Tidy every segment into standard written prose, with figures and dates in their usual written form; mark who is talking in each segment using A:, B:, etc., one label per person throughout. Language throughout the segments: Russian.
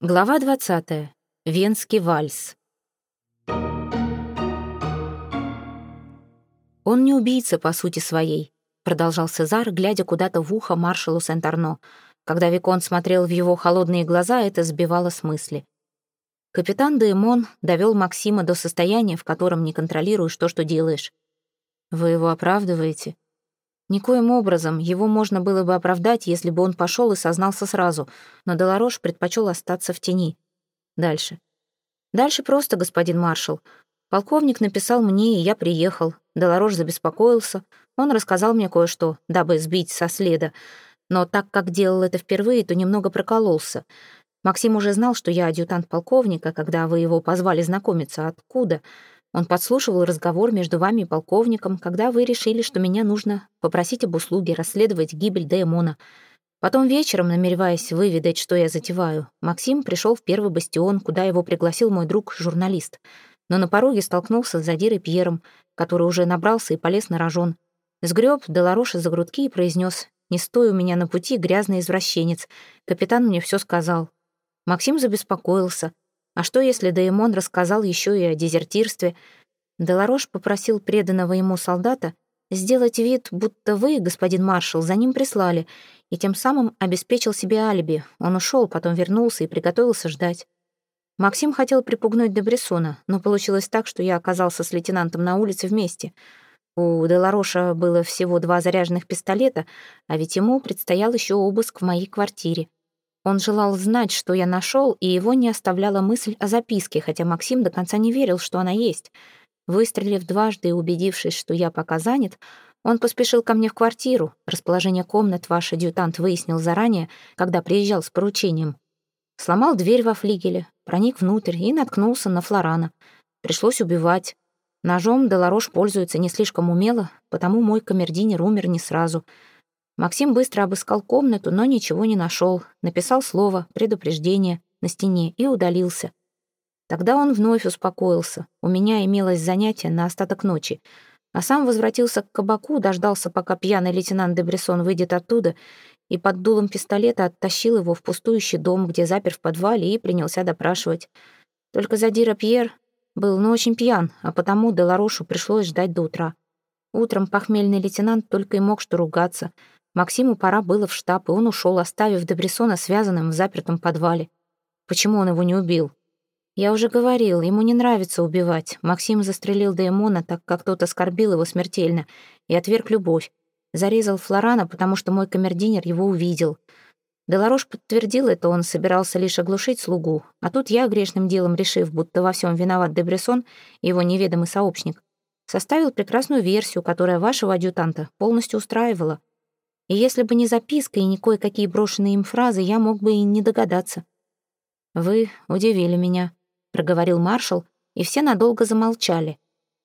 A: Глава 20. Венский вальс. «Он не убийца по сути своей», — продолжал Сезар, глядя куда-то в ухо маршалу Сент-Арно. Когда Виконт смотрел в его холодные глаза, это сбивало с мысли. Капитан де Эмон довел Максима до состояния, в котором не контролируешь то, что делаешь. «Вы его оправдываете?» Никоим образом его можно было бы оправдать, если бы он пошел и сознался сразу, но Деларош предпочел остаться в тени. Дальше. Дальше просто, господин маршал. Полковник написал мне, и я приехал. Деларош забеспокоился. Он рассказал мне кое-что, дабы сбить со следа. Но так как делал это впервые, то немного прокололся. Максим уже знал, что я адъютант полковника, когда вы его позвали знакомиться. Откуда? Он подслушивал разговор между вами и полковником, когда вы решили, что меня нужно попросить об услуге расследовать гибель де Эмона. Потом вечером, намереваясь выведать, что я затеваю, Максим пришел в первый бастион, куда его пригласил мой друг-журналист. Но на пороге столкнулся с задирой Пьером, который уже набрался и полез на рожон. Сгреб Делароша за грудки и произнес: «Не стой у меня на пути, грязный извращенец. Капитан мне все сказал». Максим забеспокоился. А что, если де Эмон рассказал еще и о дезертирстве? Деларош попросил преданного ему солдата сделать вид, будто вы, господин маршал, за ним прислали, и тем самым обеспечил себе алиби. Он ушел, потом вернулся и приготовился ждать. Максим хотел припугнуть де Брессона, но получилось так, что я оказался с лейтенантом на улице вместе. У Делароша было всего 2 заряженных пистолета, а ведь ему предстоял еще обыск в моей квартире. Он желал знать, что я нашел, и его не оставляла мысль о записке, хотя Максим до конца не верил, что она есть. Выстрелив дважды и убедившись, что я пока занят, он поспешил ко мне в квартиру. Расположение комнат ваш адъютант выяснил заранее, когда приезжал с поручением. Сломал дверь во флигеле, проник внутрь и наткнулся на Флорана. Пришлось убивать. Ножом Деларош пользуется не слишком умело, потому мой камердинер умер не сразу. Максим быстро обыскал комнату, но ничего не нашел. Написал слово «предупреждение» на стене и удалился. Тогда он вновь успокоился. У меня имелось занятие на остаток ночи. А сам возвратился к кабаку, дождался, пока пьяный лейтенант де Брессон выйдет оттуда, и под дулом пистолета оттащил его в пустующий дом, где запер в подвале, и принялся допрашивать. Только задира Пьер был, очень пьян, а потому Деларошу пришлось ждать до утра. Утром похмельный лейтенант только и мог что ругаться. Максиму пора было в штаб, и он ушел, оставив де Брессона связанным в запертом подвале. Почему он его не убил? Я уже говорил, ему не нравится убивать. Максим застрелил де Эмона, так как тот оскорбил его смертельно, и отверг любовь. Зарезал Флорана, потому что мой камердинер его увидел. Деларош подтвердил это, он собирался лишь оглушить слугу. А тут я, грешным делом решив, будто во всем виноват де Брессон и его неведомый сообщник, составил прекрасную версию, которая вашего адъютанта полностью устраивала. И если бы не записка и не кое-какие брошенные им фразы, я мог бы и не догадаться. «Вы удивили меня», — проговорил маршал, и все надолго замолчали.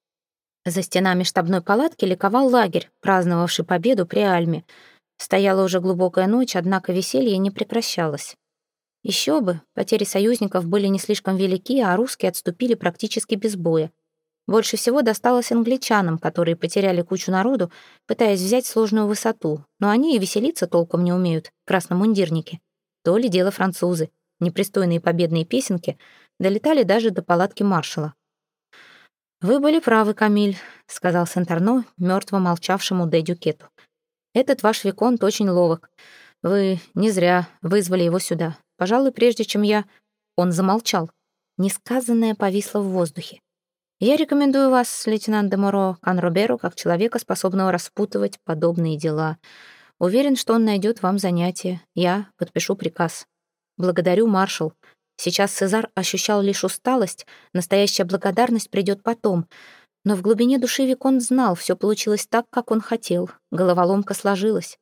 A: За стенами штабной палатки ликовал лагерь, праздновавший победу при Альме. Стояла уже глубокая ночь, однако веселье не прекращалось. Еще бы, потери союзников были не слишком велики, а русские отступили практически без боя. Больше всего досталось англичанам, которые потеряли кучу народу, пытаясь взять сложную высоту, но они и веселиться толком не умеют, красномундирники. То ли дело французы. Непристойные победные песенки долетали даже до палатки маршала. «Вы были правы, Камиль», — сказал Сент-Арно, мертво молчавшему де Дюкету. «Этот ваш виконт очень ловок. Вы не зря вызвали его сюда. Пожалуй, прежде чем я...» Он замолчал. Несказанное повисло в воздухе. «Я рекомендую вас, лейтенант де Моро, Канроберу, как человека, способного распутывать подобные дела. Уверен, что он найдет вам занятие. Я подпишу приказ». «Благодарю, маршал». Сейчас Сезар ощущал лишь усталость, настоящая благодарность придет потом. Но в глубине души виконт знал, все получилось так, как он хотел. Головоломка сложилась.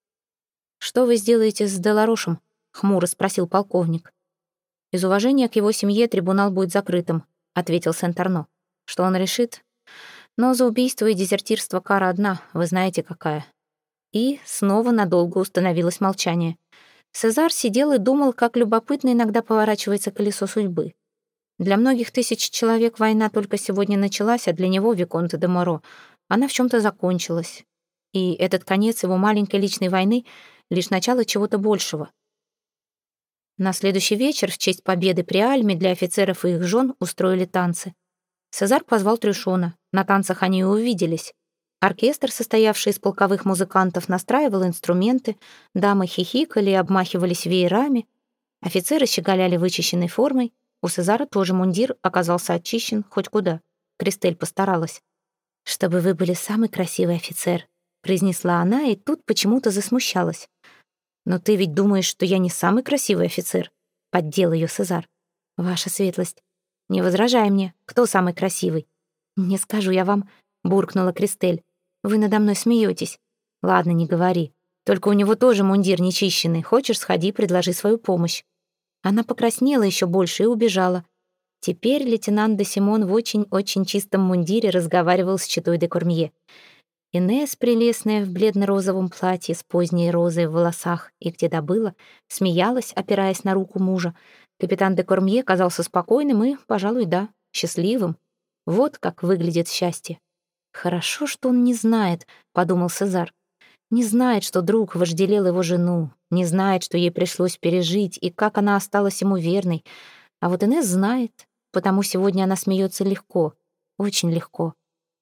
A: «Что вы сделаете с Деларошем?» — хмуро спросил полковник. «Из уважения к его семье трибунал будет закрытым», — ответил Сент-Арно. «Что он решит? Но за убийство и дезертирство кара одна, вы знаете какая». И снова надолго установилось молчание. Сезар сидел и думал, как любопытно иногда поворачивается колесо судьбы. Для многих тысяч человек война только сегодня началась, а для него, виконта де Моро, она в чем-то закончилась. И этот конец его маленькой личной войны — лишь начало чего-то большего. На следующий вечер в честь победы при Альме для офицеров и их жен устроили танцы. Сезар позвал Трюшона. На танцах они и увиделись. Оркестр, состоявший из полковых музыкантов, настраивал инструменты, дамы хихикали и обмахивались веерами, офицеры щеголяли вычищенной формой, у Сезара тоже мундир оказался очищен хоть куда. Кристель постаралась. «Чтобы вы были самый красивый офицер», — произнесла она, и тут почему-то засмущалась. «Но ты ведь думаешь, что я не самый красивый офицер?» — поддел ее Сезар. «Ваша светлость, не возражай мне, кто самый красивый?» «Не скажу я вам», — буркнула Кристель. «Вы надо мной смеетесь». «Ладно, не говори. Только у него тоже мундир нечищенный. Хочешь, сходи, предложи свою помощь». Она покраснела еще больше и убежала. Теперь лейтенант де Симон в очень-очень чистом мундире разговаривал с читой де Кормье. Инесс, прелестная в бледно-розовом платье с поздней розой в волосах и где добыла, смеялась, опираясь на руку мужа. Капитан де Кормье казался спокойным и, пожалуй, да, счастливым. Вот как выглядит счастье. «Хорошо, что он не знает», — подумал Сезар. «Не знает, что друг вожделел его жену, не знает, что ей пришлось пережить и как она осталась ему верной. А вот Инесс знает, потому сегодня она смеется легко, очень легко».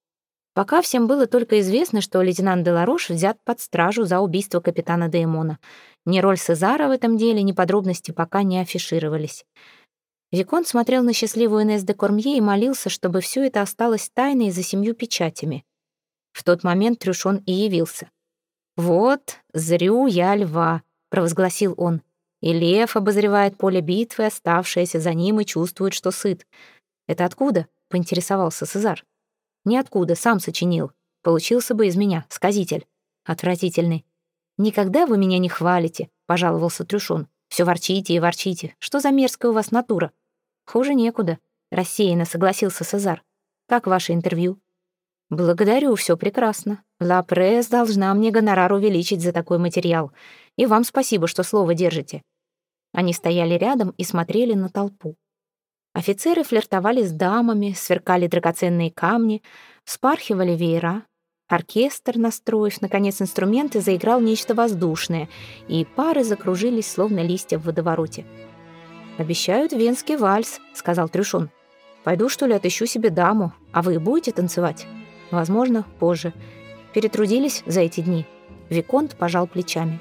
A: Пока всем было только известно, что лейтенант де Ларош взят под стражу за убийство капитана де Эмона. Ни роль Сезара в этом деле, ни подробности пока не афишировались. Виконт смотрел на счастливую Инесс де Кормье и молился, чтобы все это осталось тайной за 7 печатями. В тот момент Трюшон и явился. «Вот, зрю я льва», — провозгласил он. И лев обозревает поле битвы, оставшееся за ним, и чувствует, что сыт. «Это откуда?» — поинтересовался Сезар. «Ниоткуда, сам сочинил. Получился бы из меня сказитель. Отвратительный». «Никогда вы меня не хвалите», — пожаловался Трюшон. «Все ворчите и ворчите. Что за мерзкая у вас натура?» «Хуже некуда», — рассеянно согласился Сезар. «Как ваше интервью?» «Благодарю, все прекрасно. Ла Пресс должна мне гонорар увеличить за такой материал. И вам спасибо, что слово держите». Они стояли рядом и смотрели на толпу. Офицеры флиртовали с дамами, сверкали драгоценные камни, вспархивали веера. Оркестр, настроив, наконец, инструменты, заиграл нечто воздушное, и пары закружились, словно листья в водовороте. «Обещают венский вальс», — сказал Трюшон. «Пойду, что ли, отыщу себе даму, а вы будете танцевать?» «Возможно, позже. Перетрудились за эти дни?» Виконт пожал плечами.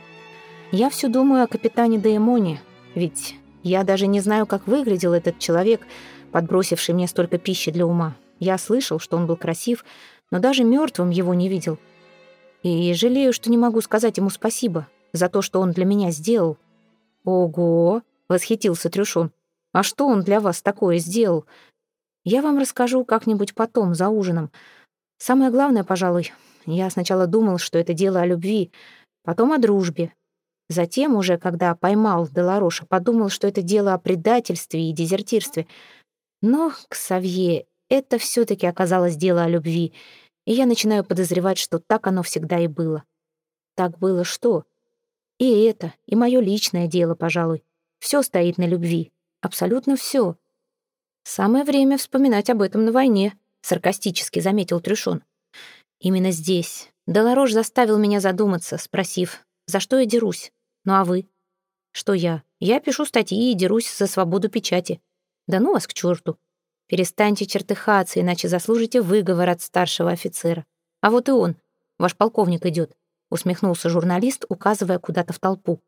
A: «Я все думаю о капитане де Эмоне, ведь я даже не знаю, как выглядел этот человек, подбросивший мне столько пищи для ума. Я слышал, что он был красив, но даже мертвым его не видел. И жалею, что не могу сказать ему спасибо за то, что он для меня сделал». «Ого!» — восхитился Трюшон. «А что он для вас такое сделал?» «Я вам расскажу как-нибудь потом, за ужином. Самое главное, пожалуй, я сначала думал, что это дело о любви, потом о дружбе. Затем уже, когда поймал де Лароша, подумал, что это дело о предательстве и дезертирстве. Но, Ксавье, это все-таки оказалось дело о любви, и я начинаю подозревать, что так оно всегда и было». «Так было что?» «И это, и мое личное дело, пожалуй. Все стоит на любви. Абсолютно все». «Самое время вспоминать об этом на войне», — саркастически заметил Трюшон. «Именно здесь де Ларош заставил меня задуматься, спросив, за что я дерусь? Ну а вы?» «Что я? Я пишу статьи и дерусь за свободу печати». «Да ну вас к черту! Перестаньте чертыхаться, иначе заслужите выговор от старшего офицера. А вот и он, ваш полковник, идет», — усмехнулся журналист, указывая куда-то в толпу.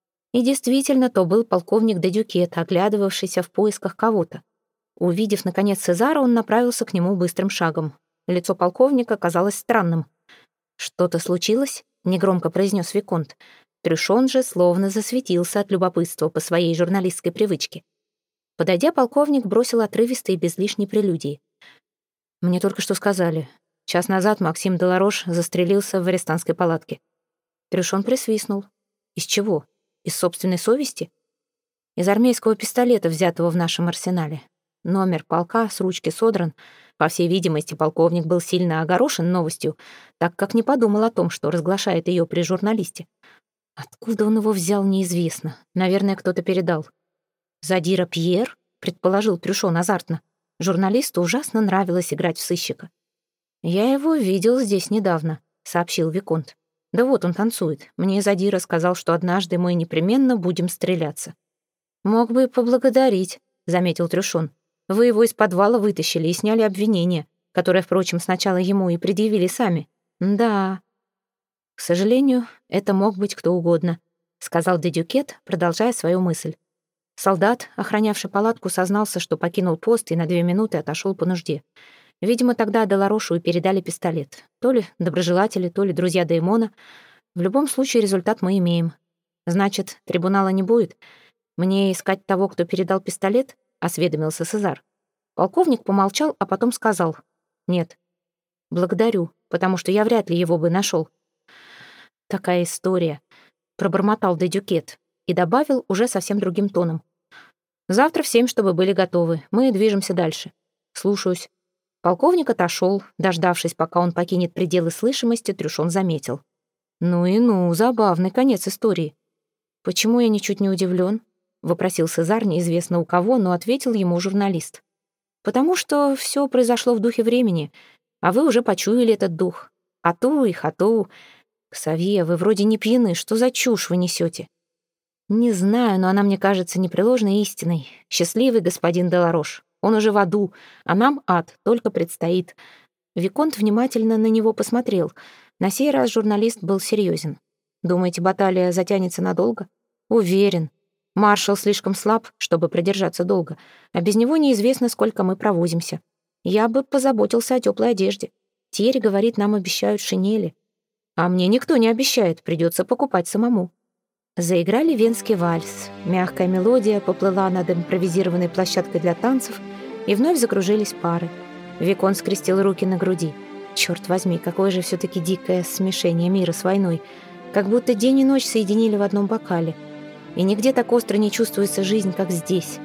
A: И действительно, то был полковник де Дюкет, оглядывавшийся в поисках кого-то. Увидев, наконец, Сезара, он направился к нему быстрым шагом. Лицо полковника казалось странным. «Что-то случилось?» — негромко произнес Виконт. Трюшон же словно засветился от любопытства по своей журналистской привычке. Подойдя, полковник бросил отрывисто и без лишней прелюдии. «Мне только что сказали. Час назад Максим де Ларош застрелился в арестантской палатке». Трюшон присвистнул. «Из чего? Из собственной совести?» «Из армейского пистолета, взятого в нашем арсенале. Номер полка с ручки содран. По всей видимости, полковник был сильно огорошен новостью, так как не подумал о том, что разглашает ее при журналисте. Откуда он его взял, неизвестно. Наверное, кто-то передал». «Задира Пьер?» — предположил Трюшон азартно. Журналисту ужасно нравилось играть в сыщика. «Я его видел здесь недавно», — сообщил Виконт. «Да вот он танцует. Мне Задира сказал, что однажды мы непременно будем стреляться». «Мог бы и поблагодарить», — заметил Трюшон. «Вы его из подвала вытащили и сняли обвинение, которое, впрочем, сначала ему и предъявили сами». «Да». «К сожалению, это мог быть кто угодно», — сказал де Дюкет, продолжая свою мысль. Солдат, охранявший палатку, сознался, что покинул пост и на 2 минуты отошел по нужде. Видимо, тогда Деларошу и передали пистолет. То ли доброжелатели, то ли друзья Деймона. В любом случае результат мы имеем. Значит, трибунала не будет? Мне искать того, кто передал пистолет? Осведомился Сезар. Полковник помолчал, а потом сказал. Нет. Благодарю, потому что я вряд ли его бы нашел. Такая история. Пробормотал де Дюкет и добавил уже совсем другим тоном. Завтра в 7, чтобы были готовы. Мы движемся дальше. Слушаюсь. Полковник отошел. Дождавшись, пока он покинет пределы слышимости, Трюшон заметил. Ну и ну, забавный конец истории. Почему я ничуть не удивлен? Вопросил Сезар неизвестно у кого, но ответил ему журналист. Потому что все произошло в духе времени, а вы уже почуяли этот дух. Ату и хату. Ксавье, вы вроде не пьяны, что за чушь вы несете? Не знаю, но она мне кажется непреложной истиной. Счастливый господин Деларош. Он уже в аду, а нам ад только предстоит. Виконт внимательно на него посмотрел. На сей раз журналист был серьезен. Думаете, баталия затянется надолго? Уверен. Маршал слишком слаб, чтобы продержаться долго, а без него неизвестно, сколько мы провозимся. Я бы позаботился о теплой одежде. Тьерри говорит, нам обещают шинели. А мне никто не обещает, придется покупать самому. Заиграли венский вальс. Мягкая мелодия поплыла над импровизированной площадкой для танцев, и вновь закружились пары. Викон скрестил руки на груди. Черт возьми, какое же все-таки дикое смешение мира с войной. Как будто день и ночь соединили в одном бокале. И нигде так остро не чувствуется жизнь, как здесь.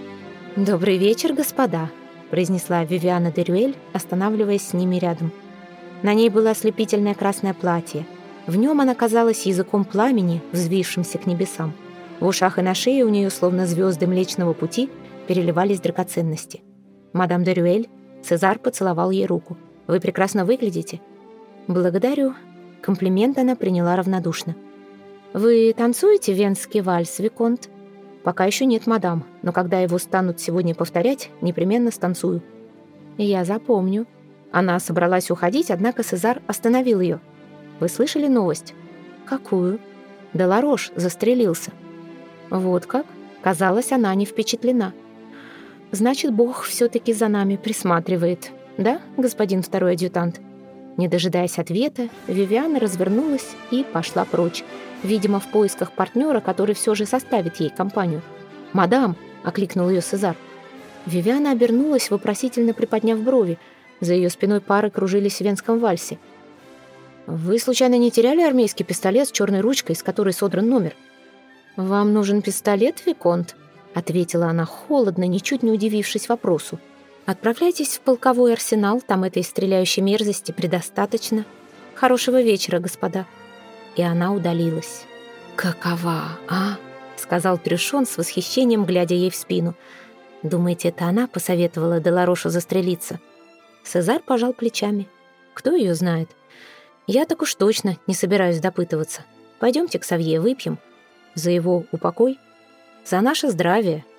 A: «Добрый вечер, господа», — произнесла Вивиана де Рюэль, останавливаясь с ними рядом. На ней было ослепительное красное платье. В нем она казалась языком пламени, взвившимся к небесам. В ушах и на шее у нее, словно звезды Млечного Пути, переливались драгоценности. «Мадам де Рюэль», Сезар поцеловал ей руку. «Вы прекрасно выглядите». «Благодарю». Комплимент она приняла равнодушно. «Вы танцуете венский вальс, Виконт?» «Пока еще нет, мадам, но когда его станут сегодня повторять, непременно станцую». «Я запомню». Она собралась уходить, однако Сезар остановил ее. «Вы слышали новость?» «Какую?» Деларош застрелился. «Вот как?» Казалось, она не впечатлена. «Значит, Бог все-таки за нами присматривает, да, господин второй адъютант?» Не дожидаясь ответа, Вивиана развернулась и пошла прочь, видимо, в поисках партнера, который все же составит ей компанию. «Мадам!» — окликнул ее Сезар. Вивиана обернулась, вопросительно приподняв брови. За ее спиной пары кружились в венском вальсе. «Вы, случайно, не теряли армейский пистолет с черной ручкой, с которой содран номер?» «Вам нужен пистолет, Виконт?» — ответила она холодно, ничуть не удивившись вопросу. «Отправляйтесь в полковой арсенал, там этой стреляющей мерзости предостаточно. Хорошего вечера, господа». И она удалилась. «Какова, а?» — сказал Трюшон с восхищением, глядя ей в спину. «Думаете, это она посоветовала Деларошу застрелиться?» Сезар пожал плечами. «Кто ее знает? Я так уж точно не собираюсь допытываться. Пойдемте к Савье, выпьем. За его упокой, за наше здравие».